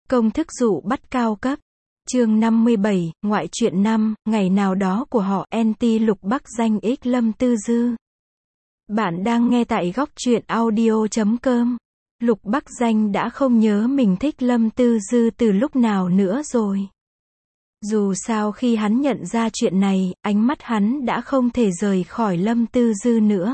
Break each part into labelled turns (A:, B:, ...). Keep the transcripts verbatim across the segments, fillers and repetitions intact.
A: Công thức dụ bắt cao cấp. Chương năm mươi bảy, ngoại truyện năm, ngày nào đó của họ, anti Lục Bắc Danh x Lâm Tư Dư. Bạn đang nghe tại góc truyện audio chấm com. Lục Bắc Danh đã không nhớ mình thích Lâm Tư Dư từ lúc nào nữa rồi. Dù sao khi hắn nhận ra chuyện này, ánh mắt hắn đã không thể rời khỏi Lâm Tư Dư nữa.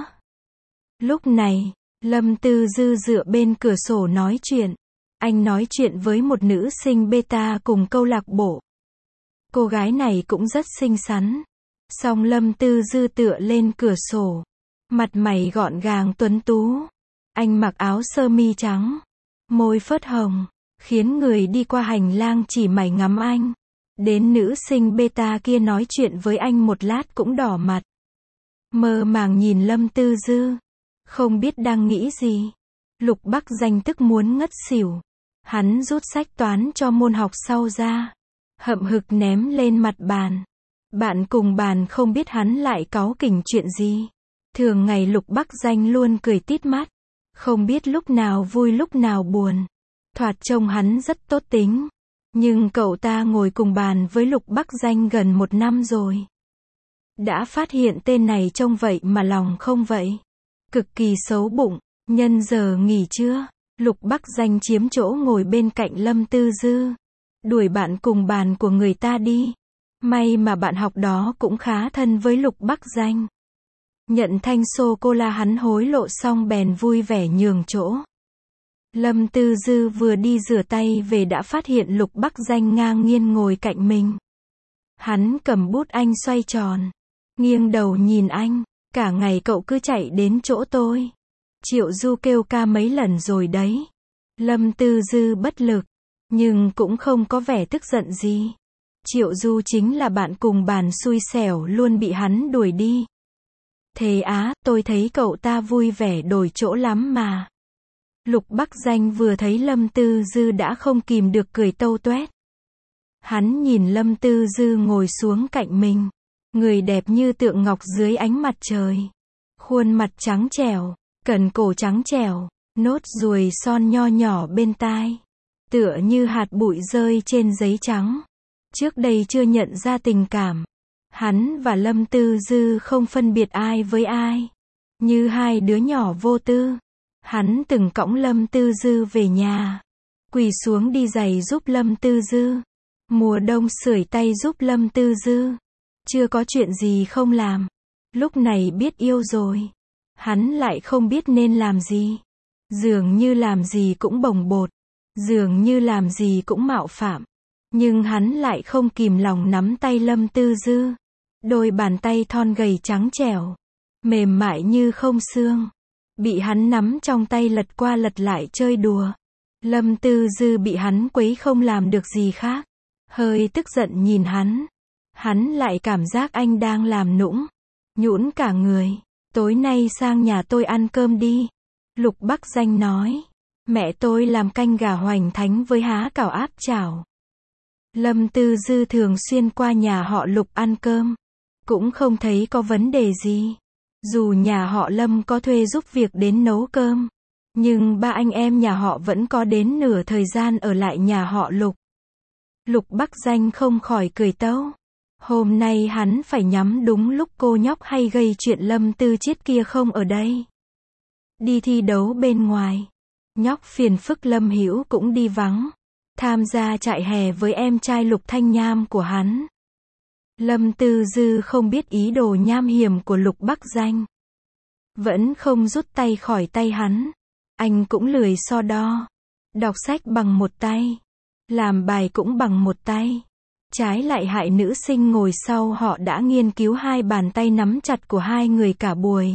A: Lúc này, Lâm Tư Dư dựa bên cửa sổ nói chuyện. Anh nói chuyện với một nữ sinh beta cùng câu lạc bộ. Cô gái này cũng rất xinh xắn. Song Lâm Tư Dư tựa lên cửa sổ. Mặt mày gọn gàng tuấn tú. Anh mặc áo sơ mi trắng. Môi phớt hồng. Khiến người đi qua hành lang chỉ mải ngắm anh. Đến nữ sinh beta kia nói chuyện với anh một lát cũng đỏ mặt. Mơ màng nhìn Lâm Tư Dư. Không biết đang nghĩ gì. Lục Bắc Danh tức muốn ngất xỉu. Hắn rút sách toán cho môn học sau ra. Hậm hực ném lên mặt bàn. Bạn cùng bàn không biết hắn lại cáu kỉnh chuyện gì. Thường ngày Lục Bắc Danh luôn cười tít mắt. Không biết lúc nào vui lúc nào buồn. Thoạt trông hắn rất tốt tính. Nhưng cậu ta ngồi cùng bàn với Lục Bắc Danh gần một năm rồi. Đã phát hiện tên này trông vậy mà lòng không vậy. Cực kỳ xấu bụng. Nhân giờ nghỉ trưa, Lục Bắc Danh chiếm chỗ ngồi bên cạnh Lâm Tư Dư. Đuổi bạn cùng bàn của người ta đi. May mà bạn học đó cũng khá thân với Lục Bắc Danh. Nhận thanh sô-cô-la hắn hối lộ xong bèn vui vẻ nhường chỗ. Lâm Tư Dư vừa đi rửa tay về đã phát hiện Lục Bắc Danh ngang nhiên ngồi cạnh mình. Hắn cầm bút anh xoay tròn. Nghiêng đầu nhìn anh. Cả ngày cậu cứ chạy đến chỗ tôi. Triệu Du kêu ca mấy lần rồi đấy. Lâm Tư Dư bất lực. Nhưng cũng không có vẻ tức giận gì. Triệu Du chính là bạn cùng bàn xui xẻo luôn bị hắn đuổi đi. Thế á, tôi thấy cậu ta vui vẻ đổi chỗ lắm mà. Lục Bắc Danh vừa thấy Lâm Tư Dư đã không kìm được cười tâu toét. Hắn nhìn Lâm Tư Dư ngồi xuống cạnh mình. Người đẹp như tượng ngọc dưới ánh mặt trời. Khuôn mặt trắng trẻo. Cần cổ trắng trẻo, nốt ruồi son nho nhỏ bên tai. Tựa như hạt bụi rơi trên giấy trắng. Trước đây chưa nhận ra tình cảm. Hắn và Lâm Tư Dư không phân biệt ai với ai. Như hai đứa nhỏ vô tư. Hắn từng cõng Lâm Tư Dư về nhà. Quỳ xuống đi giày giúp Lâm Tư Dư. Mùa đông sưởi tay giúp Lâm Tư Dư. Chưa có chuyện gì không làm. Lúc này biết yêu rồi. Hắn lại không biết nên làm gì. Dường như làm gì cũng bồng bột. Dường như làm gì cũng mạo phạm. Nhưng hắn lại không kìm lòng nắm tay Lâm Tư Dư. Đôi bàn tay thon gầy trắng trẻo. Mềm mại như không xương. Bị hắn nắm trong tay lật qua lật lại chơi đùa. Lâm Tư Dư bị hắn quấy không làm được gì khác. Hơi tức giận nhìn hắn. Hắn lại cảm giác anh đang làm nũng. Nhũn cả người. Tối nay sang nhà tôi ăn cơm đi. Lục Bắc Danh nói. Mẹ tôi làm canh gà hoành thánh với há cảo áp chảo. Lâm Tư Dư thường xuyên qua nhà họ Lục ăn cơm. Cũng không thấy có vấn đề gì. Dù nhà họ Lâm có thuê giúp việc đến nấu cơm. Nhưng ba anh em nhà họ vẫn có đến nửa thời gian ở lại nhà họ Lục. Lục Bắc Danh không khỏi cười tâu. Hôm nay hắn phải nhắm đúng lúc cô nhóc hay gây chuyện Lâm Tư Chiết kia không ở đây. Đi thi đấu bên ngoài. Nhóc phiền phức Lâm Hữu cũng đi vắng. Tham gia trại hè với em trai Lục Thanh Nham của hắn. Lâm Tư Dư không biết ý đồ nham hiểm của Lục Bắc Danh. Vẫn không rút tay khỏi tay hắn. Anh cũng lười so đo. Đọc sách bằng một tay. Làm bài cũng bằng một tay. Trái lại hại nữ sinh ngồi sau họ đã nghiên cứu hai bàn tay nắm chặt của hai người cả buổi.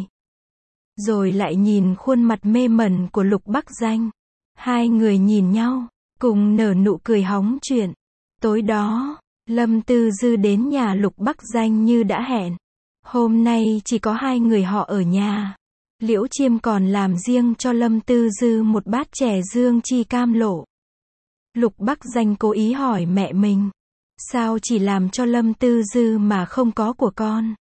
A: Rồi lại nhìn khuôn mặt mê mẩn của Lục Bắc Danh. Hai người nhìn nhau, cùng nở nụ cười hóng chuyện. Tối đó, Lâm Tư Dư đến nhà Lục Bắc Danh như đã hẹn. Hôm nay chỉ có hai người họ ở nhà. Liễu Chiêm còn làm riêng cho Lâm Tư Dư một bát chè dương chi cam lộ. Lục Bắc Danh cố ý hỏi mẹ mình. Sao chỉ làm cho Lâm Tư Dư mà không có của con?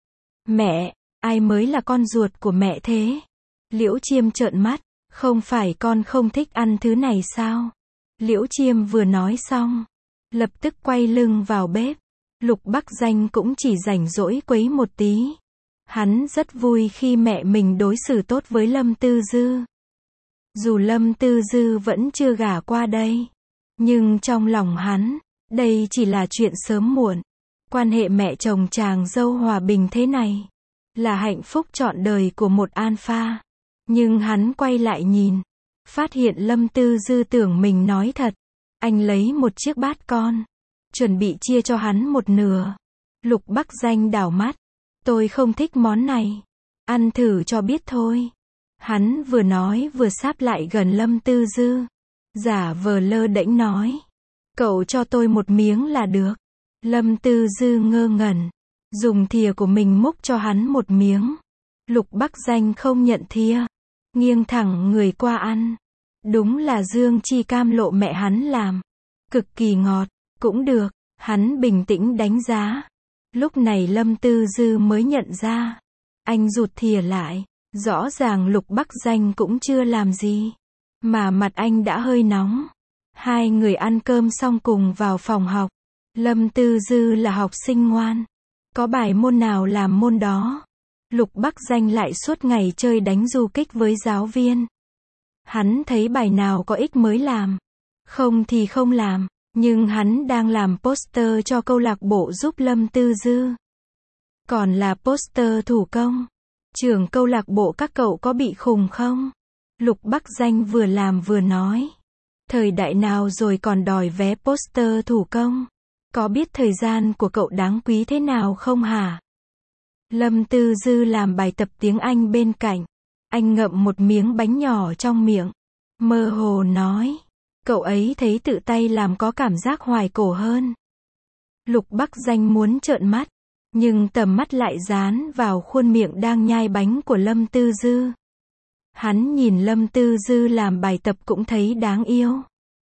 A: Mẹ, ai mới là con ruột của mẹ thế? Liễu Chiêm trợn mắt. Không phải con không thích ăn thứ này sao? Liễu Chiêm vừa nói xong, lập tức quay lưng vào bếp. Lục Bắc Danh cũng chỉ rảnh rỗi quấy một tí. Hắn rất vui khi mẹ mình đối xử tốt với Lâm Tư Dư. Dù Lâm Tư Dư vẫn chưa gả qua đây, nhưng trong lòng hắn, đây chỉ là chuyện sớm muộn. Quan hệ mẹ chồng chàng dâu hòa bình thế này, là hạnh phúc trọn đời của một alpha. Nhưng hắn quay lại nhìn, phát hiện Lâm Tư Dư tưởng mình nói thật. Anh lấy một chiếc bát con, chuẩn bị chia cho hắn một nửa. Lục Bắc Danh đảo mắt. Tôi không thích món này. Ăn thử cho biết thôi. Hắn vừa nói vừa sáp lại gần Lâm Tư Dư. Giả vờ lơ đễnh nói. Cậu cho tôi một miếng là được. Lâm Tư Dư ngơ ngẩn. Dùng thìa của mình múc cho hắn một miếng. Lục Bắc Danh không nhận thìa. Nghiêng thẳng người qua ăn. Đúng là dương chi cam lộ mẹ hắn làm. Cực kỳ ngọt. Cũng được. Hắn bình tĩnh đánh giá. Lúc này Lâm Tư Dư mới nhận ra. Anh rụt thìa lại. Rõ ràng Lục Bắc Danh cũng chưa làm gì. Mà mặt anh đã hơi nóng. Hai người ăn cơm xong cùng vào phòng học. Lâm Tư Dư là học sinh ngoan. Có bài môn nào làm môn đó. Lục Bắc Danh lại suốt ngày chơi đánh du kích với giáo viên. Hắn thấy bài nào có ích mới làm. Không thì không làm. Nhưng hắn đang làm poster cho câu lạc bộ giúp Lâm Tư Dư. Còn là poster thủ công. Trưởng câu lạc bộ các cậu có bị khùng không? Lục Bắc Danh vừa làm vừa nói. Thời đại nào rồi còn đòi vé poster thủ công? Có biết thời gian của cậu đáng quý thế nào không hả? Lâm Tư Dư làm bài tập tiếng Anh bên cạnh. Anh ngậm một miếng bánh nhỏ trong miệng. Mơ hồ nói. Cậu ấy thấy tự tay làm có cảm giác hoài cổ hơn. Lục Bắc Danh muốn trợn mắt. Nhưng tầm mắt lại dán vào khuôn miệng đang nhai bánh của Lâm Tư Dư. Hắn nhìn Lâm Tư Dư làm bài tập cũng thấy đáng yêu.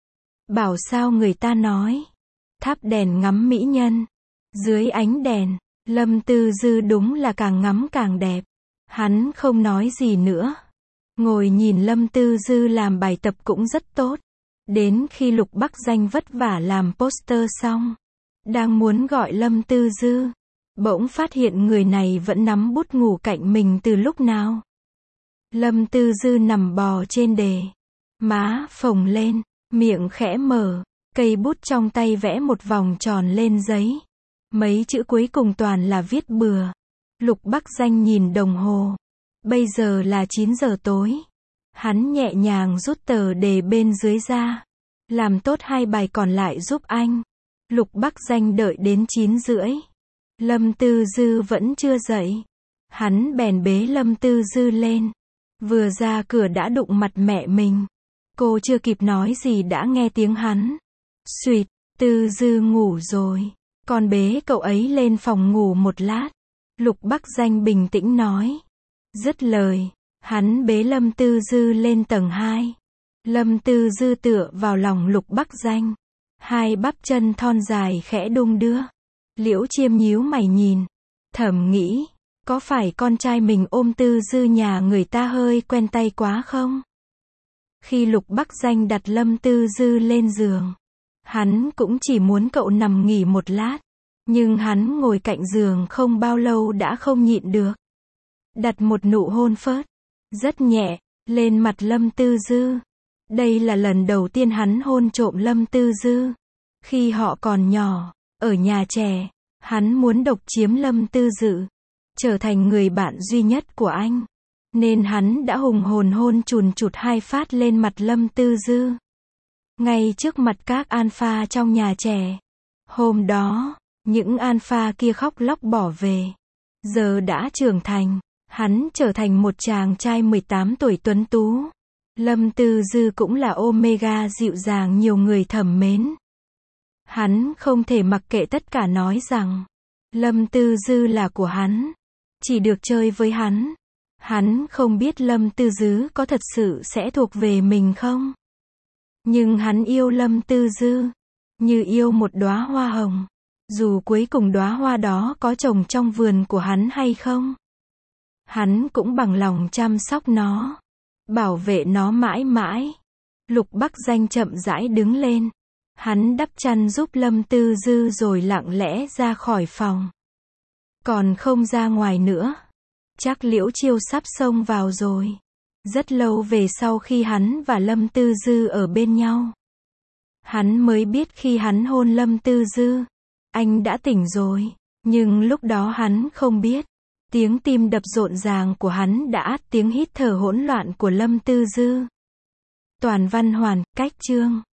A: Bảo sao người ta nói. Thắp đèn ngắm mỹ nhân. Dưới ánh đèn, Lâm Tư Dư đúng là càng ngắm càng đẹp. Hắn không nói gì nữa. Ngồi nhìn Lâm Tư Dư làm bài tập cũng rất tốt. Đến khi Lục Bắc Danh vất vả làm poster xong, đang muốn gọi Lâm Tư Dư, bỗng phát hiện người này vẫn nắm bút ngủ cạnh mình từ lúc nào. Lâm Tư Dư nằm bò trên đề, má phồng lên, miệng khẽ mở, cây bút trong tay vẽ một vòng tròn lên giấy. Mấy chữ cuối cùng toàn là viết bừa. Lục Bắc Danh nhìn đồng hồ. Bây giờ là chín giờ tối. Hắn nhẹ nhàng rút tờ đề bên dưới ra. Làm tốt hai bài còn lại giúp anh. Lục Bắc Danh đợi đến chín rưỡi. Lâm Tư Dư vẫn chưa dậy. Hắn bèn bế Lâm Tư Dư lên. Vừa ra cửa đã đụng mặt mẹ mình. Cô chưa kịp nói gì đã nghe tiếng hắn. Xuyệt, Tư Dư ngủ rồi. Con bế cậu ấy lên phòng ngủ một lát. Lục Bắc Danh bình tĩnh nói. Dứt lời, hắn bế Lâm Tư Dư lên tầng hai. Lâm Tư Dư tựa vào lòng Lục Bắc Danh. Hai bắp chân thon dài khẽ đung đưa. Liễu Chiêm nhíu mày nhìn. Thầm nghĩ, có phải con trai mình ôm Tư Dư nhà người ta hơi quen tay quá không? Khi Lục Bắc Danh đặt Lâm Tư Dư lên giường, hắn cũng chỉ muốn cậu nằm nghỉ một lát. Nhưng hắn ngồi cạnh giường không bao lâu đã không nhịn được. Đặt một nụ hôn phớt, rất nhẹ, lên mặt Lâm Tư Dư. Đây là lần đầu tiên hắn hôn trộm Lâm Tư Dư. Khi họ còn nhỏ, ở nhà trẻ, hắn muốn độc chiếm Lâm Tư Dư, trở thành người bạn duy nhất của anh. Nên hắn đã hùng hồn hôn chùn chụt hai phát lên mặt Lâm Tư Dư. Ngay trước mặt các alpha trong nhà trẻ. Hôm đó, những alpha kia khóc lóc bỏ về. Giờ đã trưởng thành, hắn trở thành một chàng trai mười tám tuổi tuấn tú. Lâm Tư Dư cũng là Omega dịu dàng nhiều người thầm mến. Hắn không thể mặc kệ tất cả nói rằng Lâm Tư Dư là của hắn, chỉ được chơi với hắn. Hắn không biết Lâm Tư Dư có thật sự sẽ thuộc về mình không? Nhưng hắn yêu Lâm Tư Dư như yêu một đóa hoa hồng. Dù cuối cùng đóa hoa đó có trồng trong vườn của hắn hay không, hắn cũng bằng lòng chăm sóc nó, bảo vệ nó mãi mãi. Lục Bắc Danh chậm rãi đứng lên. Hắn đắp chăn giúp Lâm Tư Dư rồi lặng lẽ ra khỏi phòng. Còn không ra ngoài nữa. Chắc Liễu Chiêu sắp xông vào rồi. Rất lâu về sau khi hắn và Lâm Tư Dư ở bên nhau. Hắn mới biết khi hắn hôn Lâm Tư Dư, anh đã tỉnh rồi. Nhưng lúc đó hắn không biết. Tiếng tim đập rộn ràng của hắn đã át tiếng hít thở hỗn loạn của Lâm Tư Dư. Toàn văn hoàn, cách chương.